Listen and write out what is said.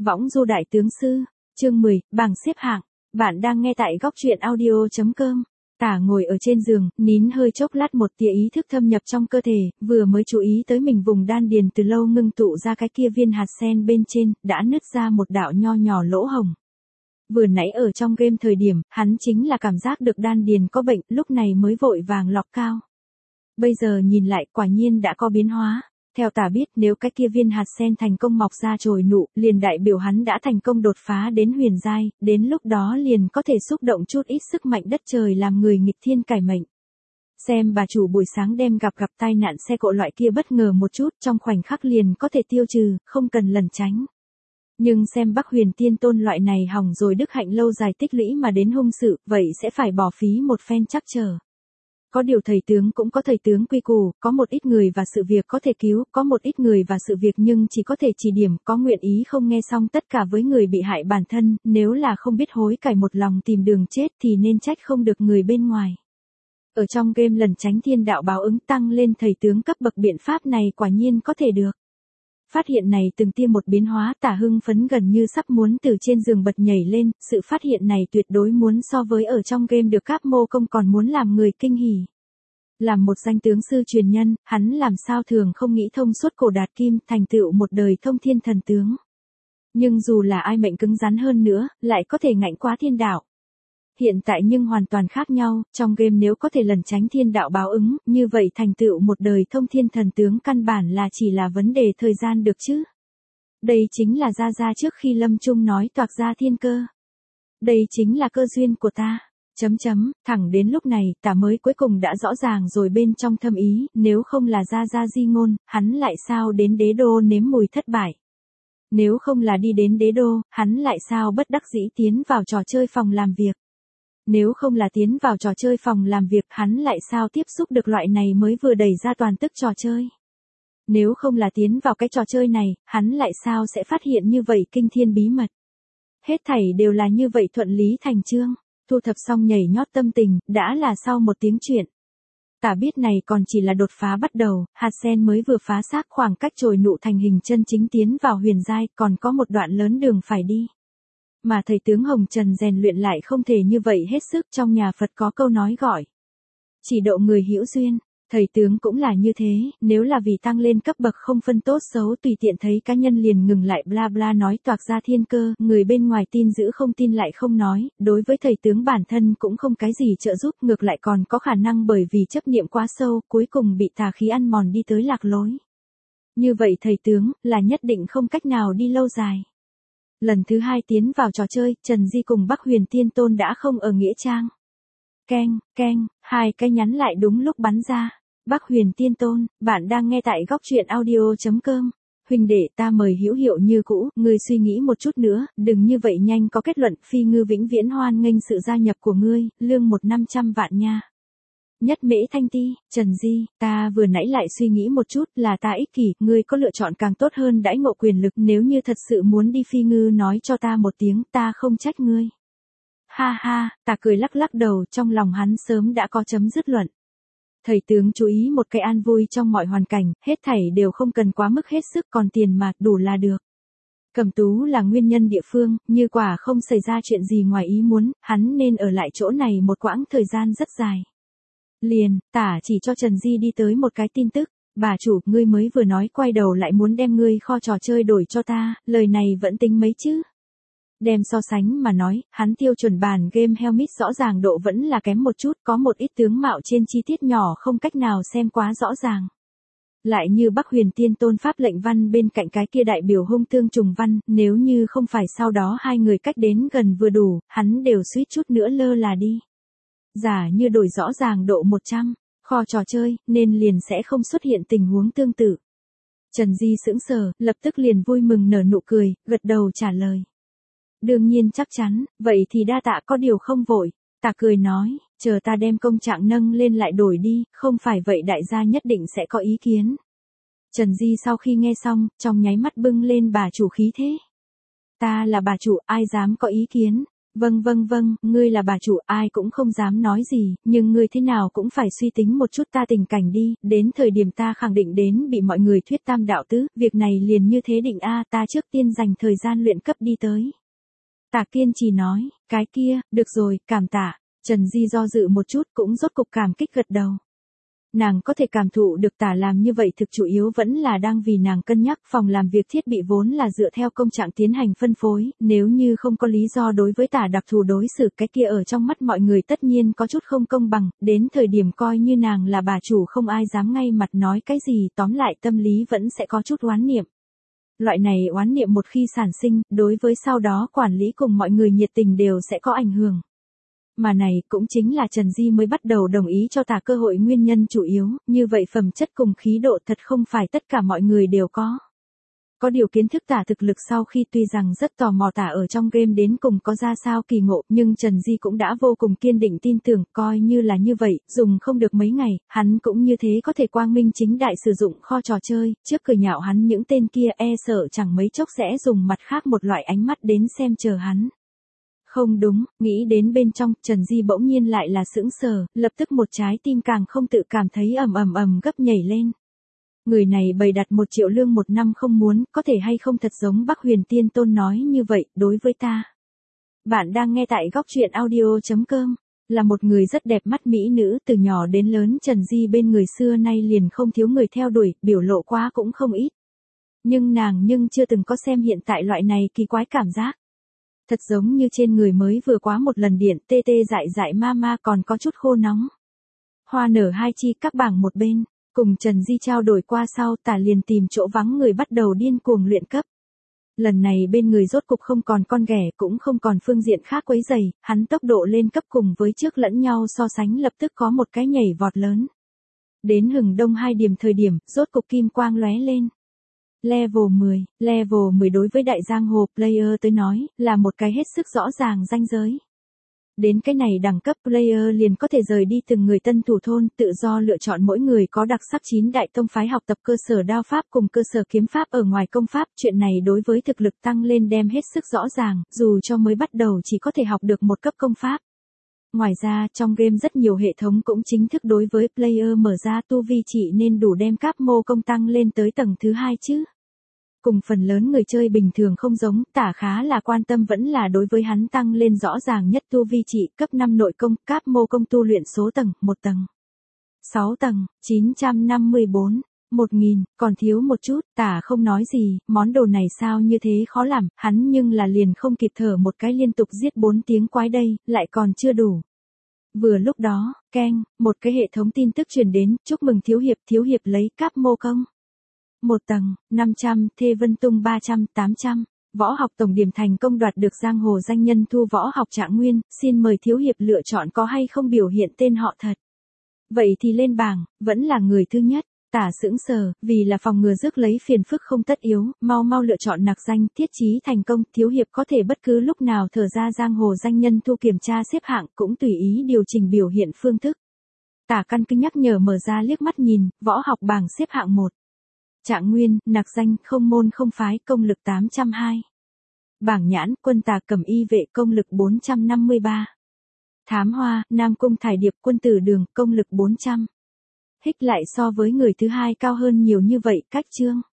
Võng du đại tướng sư, chương 10, bảng xếp hạng. Bạn đang nghe tại góc truyện audio.com. Tả ngồi ở trên giường, nín hơi chốc lát một tia ý thức thâm nhập trong cơ thể, vừa mới chú ý tới mình vùng đan điền từ lâu ngưng tụ ra cái kia viên hạt sen bên trên, đã nứt ra một đạo nho nhỏ lỗ hồng. Vừa nãy ở trong game thời điểm, hắn chính là cảm giác được đan điền có bệnh, lúc này mới vội vàng lọc cao. Bây giờ nhìn lại quả nhiên đã có biến hóa. Theo tả biết nếu cái kia viên hạt sen thành công mọc ra chồi nụ, liền đại biểu hắn đã thành công đột phá đến huyền giai, đến lúc đó liền có thể xúc động chút ít sức mạnh đất trời làm người nghịch thiên cải mệnh. Xem bà chủ buổi sáng đem gặp tai nạn xe cộ loại kia bất ngờ một chút trong khoảnh khắc liền có thể tiêu trừ, không cần lẩn tránh. Nhưng xem Bắc Huyền Tiên Tôn loại này hỏng rồi đức hạnh lâu dài tích lũy mà đến hung sự, vậy sẽ phải bỏ phí một phen chắc chờ. Có điều thầy tướng cũng có thầy tướng quy củ, có một ít người và sự việc có thể cứu, có một ít người và sự việc nhưng chỉ có thể chỉ điểm, có nguyện ý không nghe xong tất cả với người bị hại bản thân, nếu là không biết hối cải một lòng tìm đường chết thì nên trách không được người bên ngoài. Ở trong game lần tránh thiên đạo báo ứng tăng lên thầy tướng cấp bậc biện pháp này quả nhiên có thể được. Phát hiện này từng tia một biến hóa, Tả hưng phấn gần như sắp muốn từ trên giường bật nhảy lên, sự phát hiện này tuyệt đối muốn so với ở trong game được Cáp Mô Công còn muốn làm người kinh hỉ. Làm một danh tướng sư truyền nhân, hắn làm sao thường không nghĩ thông suốt cổ đạt kim, thành tựu một đời thông thiên thần tướng. Nhưng dù là ai mệnh cứng rắn hơn nữa, lại có thể ngạnh quá thiên đạo. Hiện tại nhưng hoàn toàn khác nhau, trong game nếu có thể lẩn tránh thiên đạo báo ứng, như vậy thành tựu một đời thông thiên thần tướng căn bản là chỉ là vấn đề thời gian được chứ. Đây chính là Gia trước khi lâm chung nói toạc ra thiên cơ. Đây chính là cơ duyên của ta. Thẳng đến lúc này, Tả mới cuối cùng đã rõ ràng rồi bên trong thâm ý, nếu không là Gia di ngôn, hắn lại sao đến đế đô nếm mùi thất bại. Nếu không là đi đến đế đô, hắn lại sao bất đắc dĩ tiến vào trò chơi phòng làm việc. Nếu không là tiến vào trò chơi phòng làm việc, hắn lại sao tiếp xúc được loại này mới vừa đẩy ra toàn tức trò chơi. Nếu không là tiến vào cái trò chơi này, hắn lại sao sẽ phát hiện như vậy kinh thiên bí mật. Hết thảy đều là như vậy thuận lý thành chương, thu thập xong nhảy nhót tâm tình, đã là sau một tiếng chuyện. Tả biết này còn chỉ là đột phá bắt đầu, hạt sen mới vừa phá xác khoảng cách chồi nụ thành hình chân chính tiến vào huyền giai, còn có một đoạn lớn đường phải đi. Mà thầy tướng Hồng Trần rèn luyện lại không thể như vậy hết sức, trong nhà Phật có câu nói gọi. Chỉ độ người hữu duyên, thầy tướng cũng là như thế, nếu là vì tăng lên cấp bậc không phân tốt xấu tùy tiện thấy cá nhân liền ngừng lại bla bla nói toạc ra thiên cơ, người bên ngoài tin giữ không tin lại không nói, đối với thầy tướng bản thân cũng không cái gì trợ giúp, ngược lại còn có khả năng bởi vì chấp niệm quá sâu, cuối cùng bị tà khí ăn mòn đi tới lạc lối. Như vậy thầy tướng, là nhất định không cách nào đi lâu dài. Lần thứ hai tiến vào trò chơi, Trần Di cùng Bắc Huyền Tiên Tôn đã không ở nghĩa trang. Keng, hai cái nhắn lại đúng lúc bắn ra. Bắc Huyền Tiên Tôn, bạn đang nghe tại góc truyện audio.com. Huynh đệ ta mời hữu hiệu như cũ, ngươi suy nghĩ một chút nữa, đừng như vậy nhanh có kết luận, Phi Ngư vĩnh viễn hoan nghênh sự gia nhập của ngươi, lương 1-500 vạn nha. Nhất Mễ Thanh Ti, Trần Di, ta vừa nãy lại suy nghĩ một chút, là ta ích kỷ, ngươi có lựa chọn càng tốt hơn đãi ngộ quyền lực, nếu như thật sự muốn đi Phi Ngư nói cho ta một tiếng, ta không trách ngươi. Ha ha, Tả cười lắc lắc đầu, trong lòng hắn sớm đã có chấm dứt luận. Thầy tướng chú ý một cái an vui trong mọi hoàn cảnh, hết thảy đều không cần quá mức hết sức, còn tiền mà đủ là được. Cẩm Tú là nguyên nhân địa phương, như quả không xảy ra chuyện gì ngoài ý muốn, hắn nên ở lại chỗ này một quãng thời gian rất dài. Liền, Tả chỉ cho Trần Di đi tới một cái tin tức, bà chủ, ngươi mới vừa nói quay đầu lại muốn đem ngươi kho trò chơi đổi cho ta, lời này vẫn tính mấy chứ. Đem so sánh mà nói, hắn tiêu chuẩn bản game Helmut rõ ràng độ vẫn là kém một chút, có một ít tướng mạo trên chi tiết nhỏ không cách nào xem quá rõ ràng. Lại như Bắc Huyền Tiên Tôn pháp lệnh văn bên cạnh cái kia đại biểu hung tương trùng văn, nếu như không phải sau đó hai người cách đến gần vừa đủ, hắn đều suýt chút nữa lơ là đi. Giả như đổi rõ ràng độ 100, kho trò chơi, nên liền sẽ không xuất hiện tình huống tương tự. Trần Di sững sờ, lập tức liền vui mừng nở nụ cười, gật đầu trả lời. Đương nhiên chắc chắn, vậy thì đa tạ, có điều không vội. Tả cười nói, chờ ta đem công trạng nâng lên lại đổi đi, không phải vậy đại gia nhất định sẽ có ý kiến. Trần Di sau khi nghe xong, trong nháy mắt bưng lên bà chủ khí thế. Ta là bà chủ, ai dám có ý kiến. Vâng, ngươi là bà chủ, ai cũng không dám nói gì, nhưng ngươi thế nào cũng phải suy tính một chút ta tình cảnh đi, đến thời điểm ta khẳng định đến bị mọi người thuyết tam đạo tứ, việc này liền như thế định a, ta trước tiên dành thời gian luyện cấp đi tới. Tả kiên trì nói, cái kia, được rồi, cảm tạ. Trần Di do dự một chút cũng rốt cục cảm kích gật đầu. Nàng có thể cảm thụ được Tả làm như vậy thực chủ yếu vẫn là đang vì nàng cân nhắc, phòng làm việc thiết bị vốn là dựa theo công trạng tiến hành phân phối, nếu như không có lý do đối với Tả đặc thù đối xử cái kia ở trong mắt mọi người tất nhiên có chút không công bằng, đến thời điểm coi như nàng là bà chủ không ai dám ngay mặt nói cái gì, tóm lại tâm lý vẫn sẽ có chút oán niệm. Loại này oán niệm một khi sản sinh, đối với sau đó quản lý cùng mọi người nhiệt tình đều sẽ có ảnh hưởng. Mà này cũng chính là Trần Di mới bắt đầu đồng ý cho Tả cơ hội nguyên nhân chủ yếu, như vậy phẩm chất cùng khí độ thật không phải tất cả mọi người đều có. Có điều kiến thức Tả thực lực sau khi tuy rằng rất tò mò Tả ở trong game đến cùng có ra sao kỳ ngộ, nhưng Trần Di cũng đã vô cùng kiên định tin tưởng, coi như là như vậy, dùng không được mấy ngày, hắn cũng như thế có thể quang minh chính đại sử dụng kho trò chơi, trước cười nhạo hắn những tên kia sợ chẳng mấy chốc sẽ dùng mặt khác một loại ánh mắt đến xem chờ hắn. Không đúng, nghĩ đến bên trong, Trần Di bỗng nhiên lại là sững sờ, lập tức một trái tim càng không tự cảm thấy ầm gấp nhảy lên. Người này bày đặt 1 triệu lương 1 năm không muốn, có thể hay không thật giống Bắc Huyền Tiên Tôn nói như vậy, đối với ta. Bạn đang nghe tại góc truyện audio.com, là một người rất đẹp mắt mỹ nữ, từ nhỏ đến lớn Trần Di bên người xưa nay liền không thiếu người theo đuổi, biểu lộ quá cũng không ít. Nhưng nàng chưa từng có xem hiện tại loại này kỳ quái cảm giác. Thật giống như trên người mới vừa quá một lần điện, tê tê dại ma còn có chút khô nóng. Hoa nở hai chi các bảng một bên, cùng Trần Di trao đổi qua sau Tả liền tìm chỗ vắng người bắt đầu điên cuồng luyện cấp. Lần này bên người rốt cục không còn con ghẻ cũng không còn phương diện khác quấy rầy, hắn tốc độ lên cấp cùng với trước lẫn nhau so sánh lập tức có một cái nhảy vọt lớn. Đến hừng đông 2 điểm thời điểm, rốt cục kim quang lóe lên. Level 10 đối với đại giang hồ player tới nói, là một cái hết sức rõ ràng ranh giới. Đến cái này đẳng cấp player liền có thể rời đi từng người tân thủ thôn, tự do lựa chọn mỗi người có đặc sắc 9 đại tông phái học tập cơ sở đao pháp cùng cơ sở kiếm pháp ở ngoài công pháp, chuyện này đối với thực lực tăng lên đem hết sức rõ ràng, dù cho mới bắt đầu chỉ có thể học được một cấp công pháp. Ngoài ra, trong game rất nhiều hệ thống cũng chính thức đối với player mở ra tu vi chỉ nên đủ đem các mô công tăng lên tới tầng thứ 2 chứ. Cùng phần lớn người chơi bình thường không giống, Tả khá là quan tâm vẫn là đối với hắn tăng lên rõ ràng nhất tu vi trị, cấp 5 nội công, các mô công tu luyện số tầng, 1 tầng, 6 tầng, 954, 1000, còn thiếu một chút, Tả không nói gì, món đồ này sao như thế khó làm, hắn nhưng là liền không kịp thở một cái liên tục giết 4 tiếng quái đây, lại còn chưa đủ. Vừa lúc đó, keng, một cái hệ thống tin tức truyền đến, chúc mừng thiếu hiệp lấy cáp mô công. 1 tầng, 500, Thê Vân Tung 300, 800. Võ học tổng điểm thành công đoạt được giang hồ danh nhân Thu Võ học Trạng Nguyên, xin mời thiếu hiệp lựa chọn có hay không biểu hiện tên họ thật. Vậy thì lên bảng, vẫn là người thứ nhất. Tả sững sờ, vì là phòng ngừa rước lấy phiền phức không tất yếu, mau lựa chọn nặc danh, thiết chí thành công, thiếu hiệp có thể bất cứ lúc nào thở ra giang hồ danh nhân Thu kiểm tra xếp hạng, cũng tùy ý điều chỉnh biểu hiện phương thức. Tả căn cứ nhắc nhở mở ra liếc mắt nhìn, võ học bảng xếp hạng 1. Trạng Nguyên, nặc danh, không môn không phái, công lực 802. Bảng nhãn, quân tà cầm y vệ, công lực 453. Thám hoa, Nam Cung Thải Điệp, quân tử đường, công lực 400. Hích lại so với người thứ hai cao hơn nhiều như vậy, cách chương.